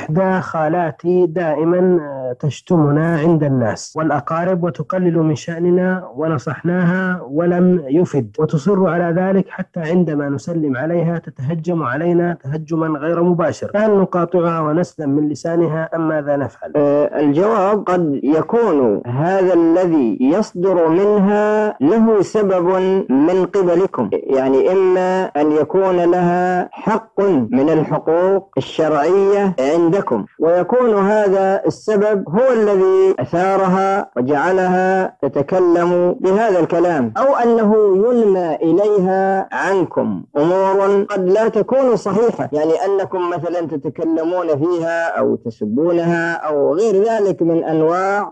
إحدى خالاتي دائما تشتمنا عند الناس والأقارب وتقلل من شأننا، ونصحناها ولم يفد، وتصر على ذلك حتى عندما نسلم عليها تتهجم علينا تهجما غير مباشر. هل نقاطعها ونسلم من لسانها أم ماذا نفعل؟ الجواب: قد يكون هذا الذي يصدر منها له سبب من قبلكم، يعني إما أن يكون لها حق من الحقوق الشرعية عندكم، ويكون هذا السبب هو الذي أثارها وجعلها تتكلم بهذا الكلام، أو أنه ينمى إليها عنكم أمور قد لا تكون صحيحة، يعني أنكم مثلا تتكلمون فيها أو تسبونها أو غير ذلك من أنواع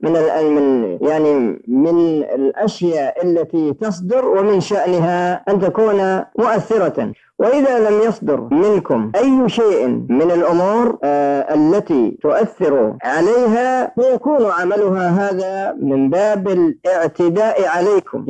من الأشياء التي تصدر ومن شأنها أن تكون مؤثرة. وإذا لم يصدر منكم أي شيء من الأمور التي تؤثر عليها فيكون عملها هذا من باب الاعتداء عليكم،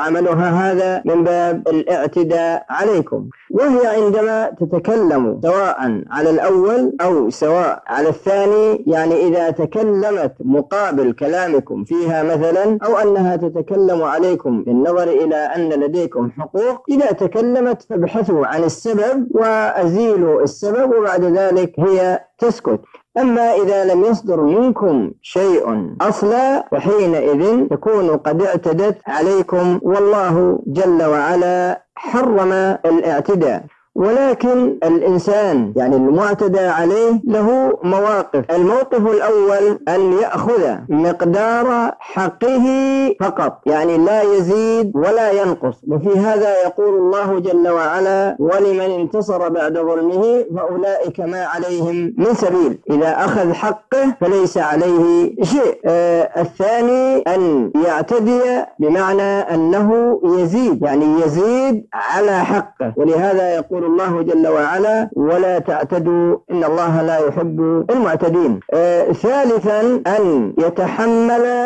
وهي عندما تتكلم سواء على الأول أو سواء على الثاني، يعني إذا تكلمت مقابل كلامكم فيها مثلا، أو أنها تتكلم عليكم بالنظر إلى أن لديكم حقوق، إذا تكلمت فابحثوا عن السبب وأزيلوا السبب وبعد ذلك هي تسكت. أما إذا لم يصدر منكم شيء أصلا فحينئذ تكون قد اعتدت عليكم، والله جل وعلا حرم الاعتداء. ولكن الإنسان يعني المعتدى عليه له مواقف. الموقف الأول أن يأخذ مقدار حقه فقط، يعني لا يزيد ولا ينقص، وفي هذا يقول الله جل وعلا: ولمن انتصر بعد ظلمه فأولئك ما عليهم من سبيل. إذا أخذ حقه فليس عليه شيء. الثاني أن يعتدي بمعنى أنه يزيد، يعني يزيد على حقه، ولهذا يقول الله جل وعلا: ولا تعتدوا إن الله لا يحب المعتدين. ثالثا أن يتحمل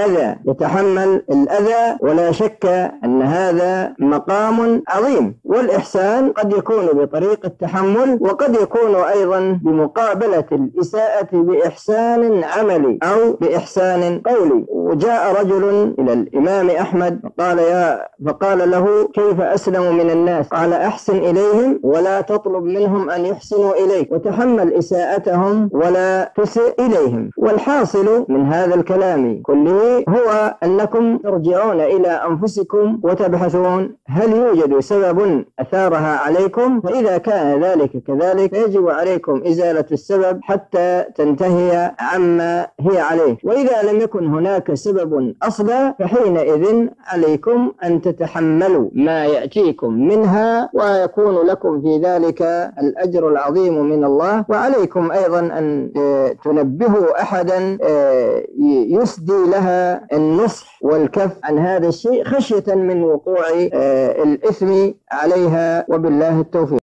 الأذى، ولا شك أن هذا مقام عظيم. والإحسان قد يكون بطريق التحمل، وقد يكون أيضا بمقابلة الإساءة بإحسان عملي أو بإحسان قولي. وجاء رجل إلى الإمام أحمد فقال له: كيف أسلم من الناس؟ قال: أحسن إليهم ولا تطلب منهم أن يحسنوا إليك، وتحمل إساءتهم ولا تسئ إليهم. والحاصل من هذا الكلام كله هو أنكم ترجعون إلى أنفسكم وتبحثون هل يوجد سبب أثارها عليكم، فإذا كان ذلك كذلك يجب عليكم إزالة السبب حتى تنتهي عما هي عليه. وإذا لم يكن هناك سبب أصلا فحينئذ عليكم أن تتحملوا ما يأتيكم منها، ويكون لكم في ذلك الأجر العظيم من الله. وعليكم أيضا أن تنبهوا أحدا يسدي لها النصح والكف عن هذا الشيء خشية من وقوع الإثم عليها، وبالله التوفيق.